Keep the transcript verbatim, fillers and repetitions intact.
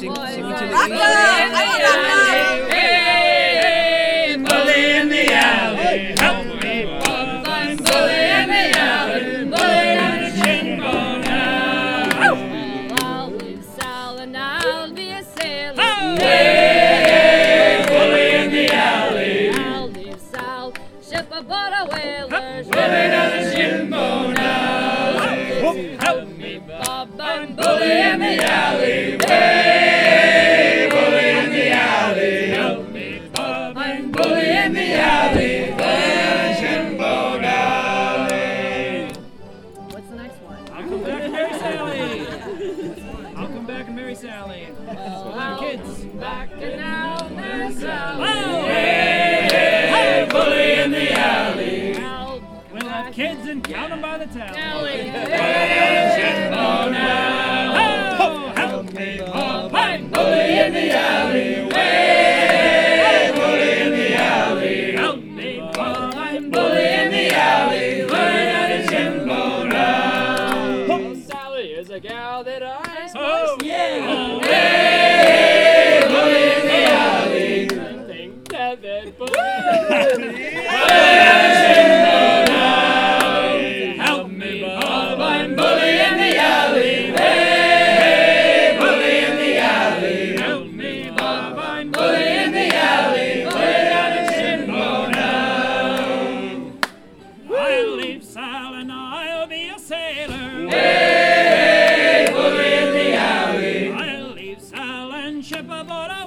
Sing, boys sing are to the bully beat. in the alley. Hey, bully in the alley, help me, Bob. I'm bully in the alley, bully on the shin bone now. I'll leave Sal and I'll be a sailor. Hey, bully in the alley, I'll leave Sal, ship aboard a whaler. bully on the shin bone now. Help me, Bob, I'm bully in the alley, hey, bully in the alley, help me, Bob. I'm bully in the alley, bully on the shin bone alley. What's the next one? I'll come back and marry Sally. I'll come back and marry Sally. I'll Kids. back and now there's Sal. Hey, bully in the alley, I'll We'll have kids and count them by the tally. alley. oh now. Oh, help me, Bob. I'm bully in the alley, way, bully in the alley. Help me, Bob. I'm bully in the alley, learn how to shimbo now. Sally is a gal that I Oh, yeah. Oh, hey, bully in the alley. think that that bully. Help me, Bob, I'm bully in the alley. Hey, bully in the alley. Help me, Bob, I'm bully in the alley. Learn how to shimbo now. I'll leave Sal and I'll be a sailor. Hey, bully in the alley. I'll leave Sal and ship aboard a